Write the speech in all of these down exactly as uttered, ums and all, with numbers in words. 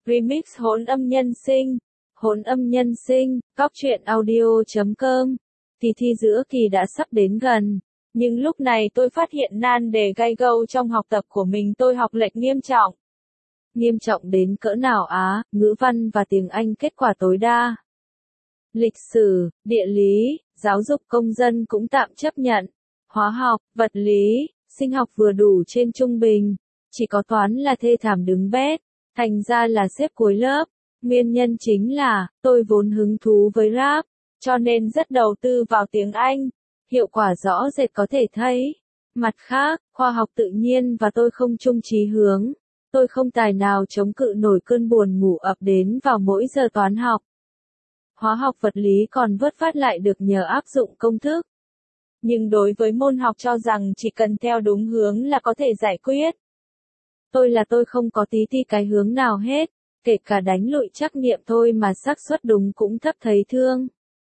Remix hỗn âm nhân sinh. Hỗn âm nhân sinh, góc truyện audio chấm com. Kỳ thi giữa kỳ đã sắp đến gần. Nhưng lúc này tôi phát hiện nan đề gai gâu trong học tập của mình tôi học lệch nghiêm trọng. Nghiêm trọng đến cỡ nào á, ngữ văn và tiếng Anh kết quả tối đa. Lịch sử, địa lý, giáo dục công dân cũng tạm chấp nhận. Hóa học, vật lý, sinh học vừa đủ trên trung bình. Chỉ có toán là thê thảm đứng bét, thành ra là xếp cuối lớp. Nguyên nhân chính là, tôi vốn hứng thú với rap, cho nên rất đầu tư vào tiếng Anh. Hiệu quả rõ rệt có thể thấy. Mặt khác, khoa học tự nhiên và tôi không chung chí hướng. Tôi không tài nào chống cự nổi cơn buồn ngủ ập đến vào mỗi giờ toán học. Hóa học vật lý còn vớt vát lại được nhờ áp dụng công thức. Nhưng đối với môn học cho rằng chỉ cần theo đúng hướng là có thể giải quyết. Tôi là tôi không có tí ti cái hướng nào hết, kể cả đánh lụi trắc nghiệm thôi mà xác suất đúng cũng thấp thấy thương.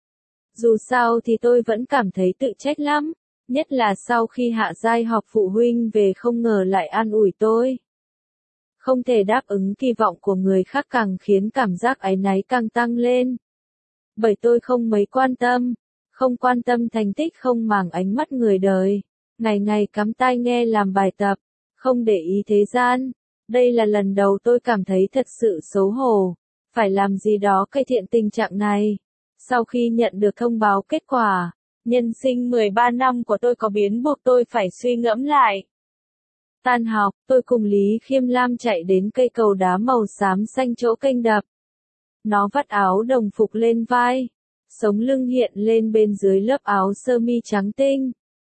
Dù sao thì tôi vẫn cảm thấy tự trách lắm, nhất là sau khi hạ giai họp phụ huynh về không ngờ lại an ủi tôi. Không thể đáp ứng kỳ vọng của người khác càng khiến cảm giác áy náy càng tăng lên. Bởi tôi không mấy quan tâm, không quan tâm thành tích không màng ánh mắt người đời, ngày ngày cắm tai nghe làm bài tập, không để ý thế gian. Đây là lần đầu tôi cảm thấy thật sự xấu hổ, phải làm gì đó cải thiện tình trạng này. Sau khi nhận được thông báo kết quả, nhân sinh mười ba năm của tôi có biến buộc tôi phải suy ngẫm lại. Tan học, tôi cùng Lý Khiêm Lam chạy đến cây cầu đá màu xám xanh chỗ kênh đập. Nó vắt áo đồng phục lên vai, sống lưng hiện lên bên dưới lớp áo sơ mi trắng tinh.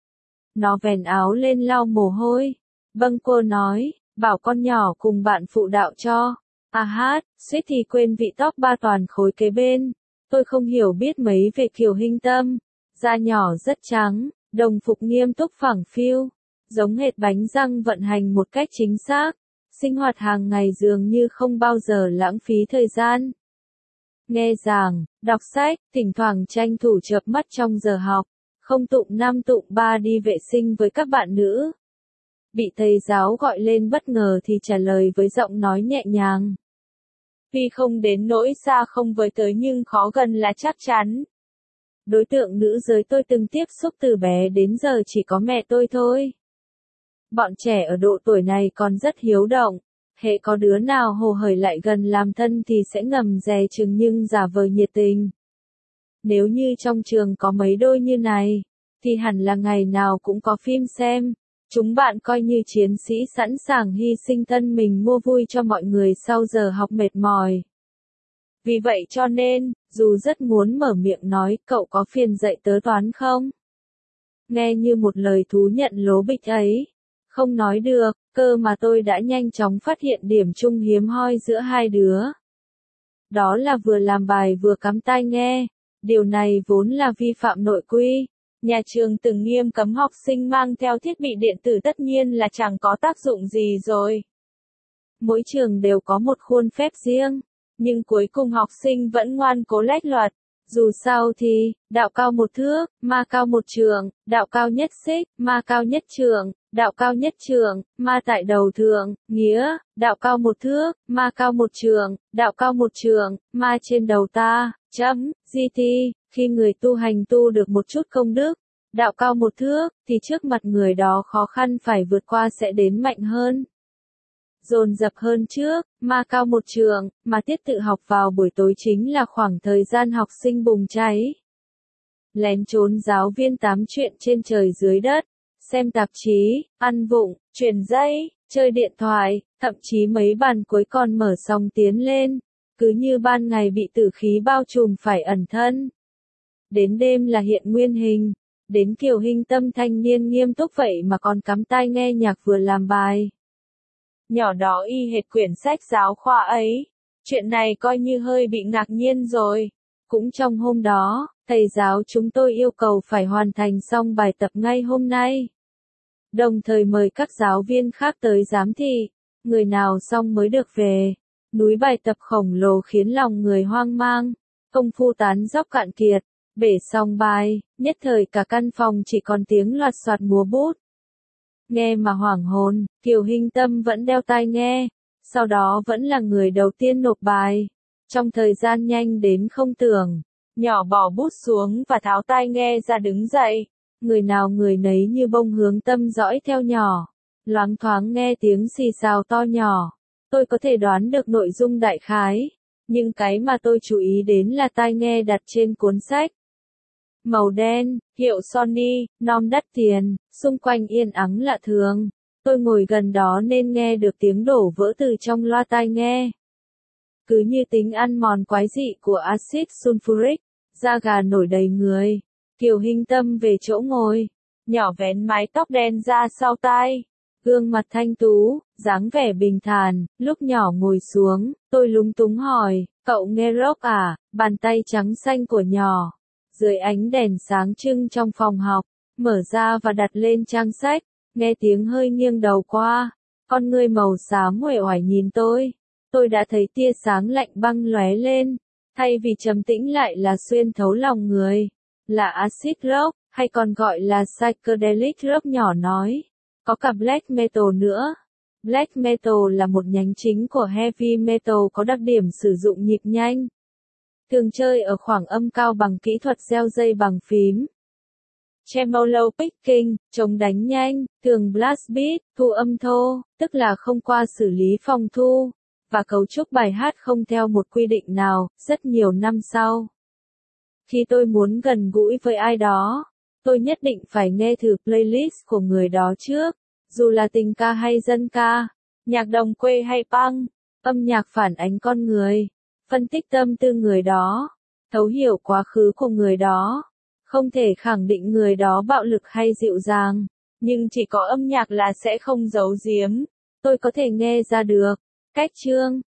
Nó vén áo lên lau mồ hôi. Vâng cô nói, bảo con nhỏ cùng bạn phụ đạo cho. À hát, suýt thì quên vị top ba toàn khối kế bên. Tôi không hiểu biết mấy về Kiều Hinh Tâm. Da nhỏ rất trắng, đồng phục nghiêm túc phẳng phiu. Giống hệt bánh răng vận hành một cách chính xác. Sinh hoạt hàng ngày dường như không bao giờ lãng phí thời gian. Nghe giảng, đọc sách, thỉnh thoảng tranh thủ chợp mắt trong giờ học. Không tụng năm tụng ba đi vệ sinh với các bạn nữ. Bị thầy giáo gọi lên bất ngờ thì trả lời với giọng nói nhẹ nhàng. Tuy không đến nỗi xa không với tới nhưng khó gần là chắc chắn. Đối tượng nữ giới tôi từng tiếp xúc từ bé đến giờ chỉ có mẹ tôi thôi. Bọn trẻ ở độ tuổi này còn rất hiếu động. Hễ có đứa nào hồ hởi lại gần làm thân thì sẽ ngầm dè chừng nhưng giả vờ nhiệt tình. Nếu như trong trường có mấy đôi như này, thì hẳn là ngày nào cũng có phim xem. Chúng bạn coi như chiến sĩ sẵn sàng hy sinh thân mình mua vui cho mọi người sau giờ học mệt mỏi. Vì vậy cho nên, dù rất muốn mở miệng nói cậu có phiền dạy tớ toán không? Nghe như một lời thú nhận lố bịch ấy. Không nói được, cơ mà tôi đã nhanh chóng phát hiện điểm chung hiếm hoi giữa hai đứa. Đó là vừa làm bài vừa cắm tai nghe. Điều này vốn là vi phạm nội quy. Nhà trường từng nghiêm cấm học sinh mang theo thiết bị điện tử tất nhiên là chẳng có tác dụng gì rồi. Mỗi trường đều có một khuôn phép riêng, nhưng cuối cùng học sinh vẫn ngoan cố lách luật. Dù sao thì, đạo cao một thước, ma cao một trường, đạo cao nhất xích, ma cao nhất trường, đạo cao nhất trường, ma tại đầu thượng, nghĩa, đạo cao một thước, ma cao một trường, đạo cao một trường, ma trên đầu ta, chấm, gi ti, khi người tu hành tu được một chút công đức, đạo cao một thước, thì trước mặt người đó khó khăn phải vượt qua sẽ đến mạnh hơn. Dồn dập hơn trước, ma cao một trường, mà tiết tự học vào buổi tối chính là khoảng thời gian học sinh bùng cháy. Lén trốn giáo viên tám chuyện trên trời dưới đất, xem tạp chí, ăn vụng, truyền dây, chơi điện thoại, thậm chí mấy bàn cuối còn mở sóng tiến lên, cứ như ban ngày bị tử khí bao trùm phải ẩn thân. Đến đêm là hiện nguyên hình, đến Kiều Hinh Tâm thanh niên nghiêm túc vậy mà còn cắm tai nghe nhạc vừa làm bài. Nhỏ đó y hệt quyển sách giáo khoa ấy. Chuyện này coi như hơi bị ngạc nhiên rồi. Cũng trong hôm đó, thầy giáo chúng tôi yêu cầu phải hoàn thành xong bài tập ngay hôm nay. Đồng thời mời các giáo viên khác tới giám thị. Người nào xong mới được về. Núi bài tập khổng lồ khiến lòng người hoang mang. Công phu tán dóc cạn kiệt. Bể xong bài, nhất thời cả căn phòng chỉ còn tiếng loạt soạt múa bút. Nghe mà hoảng hồn, Kiều Hinh Tâm vẫn đeo tai nghe, sau đó vẫn là người đầu tiên nộp bài. Trong thời gian nhanh đến không tưởng, nhỏ bỏ bút xuống và tháo tai nghe ra đứng dậy. Người nào người nấy như bông hướng tâm dõi theo nhỏ. Loáng thoáng nghe tiếng xì xào to nhỏ. Tôi có thể đoán được nội dung đại khái. Nhưng cái mà tôi chú ý đến là tai nghe đặt trên cuốn sách. Màu đen, hiệu Sony, nom đắt tiền, xung quanh yên ắng lạ thường. Tôi ngồi gần đó nên nghe được tiếng đổ vỡ từ trong loa tai nghe. Cứ như tính ăn mòn quái dị của axit sulfuric, da gà nổi đầy người. Kiều Hinh Tâm về chỗ ngồi, nhỏ vén mái tóc đen ra sau tai. Gương mặt thanh tú, dáng vẻ bình thản, lúc nhỏ ngồi xuống, tôi lúng túng hỏi, cậu nghe rock à? Bàn tay trắng xanh của nhỏ, dưới ánh đèn sáng trưng trong phòng học, mở ra và đặt lên trang sách, nghe tiếng hơi nghiêng đầu qua, con ngươi màu xám uể oải nhìn tôi. Tôi đã thấy tia sáng lạnh băng lóe lên, thay vì trầm tĩnh lại là xuyên thấu lòng người, là acid rock, hay còn gọi là psychedelic rock, nhỏ nói. Có cả black metal nữa. Black metal là một nhánh chính của heavy metal có đặc điểm sử dụng nhịp nhanh. Thường chơi ở khoảng âm cao bằng kỹ thuật gieo dây bằng phím. Tremolo picking, chống đánh nhanh, thường blast beat, thu âm thô, tức là không qua xử lý phòng thu, và cấu trúc bài hát không theo một quy định nào. Rất nhiều năm sau, khi tôi muốn gần gũi với ai đó, tôi nhất định phải nghe thử playlist của người đó trước, dù là tình ca hay dân ca, nhạc đồng quê hay punk, âm nhạc phản ánh con người, phân tích tâm tư người đó, thấu hiểu quá khứ của người đó. Không thể khẳng định người đó bạo lực hay dịu dàng, nhưng chỉ có âm nhạc là sẽ không giấu giếm. Tôi có thể nghe ra được cách chương,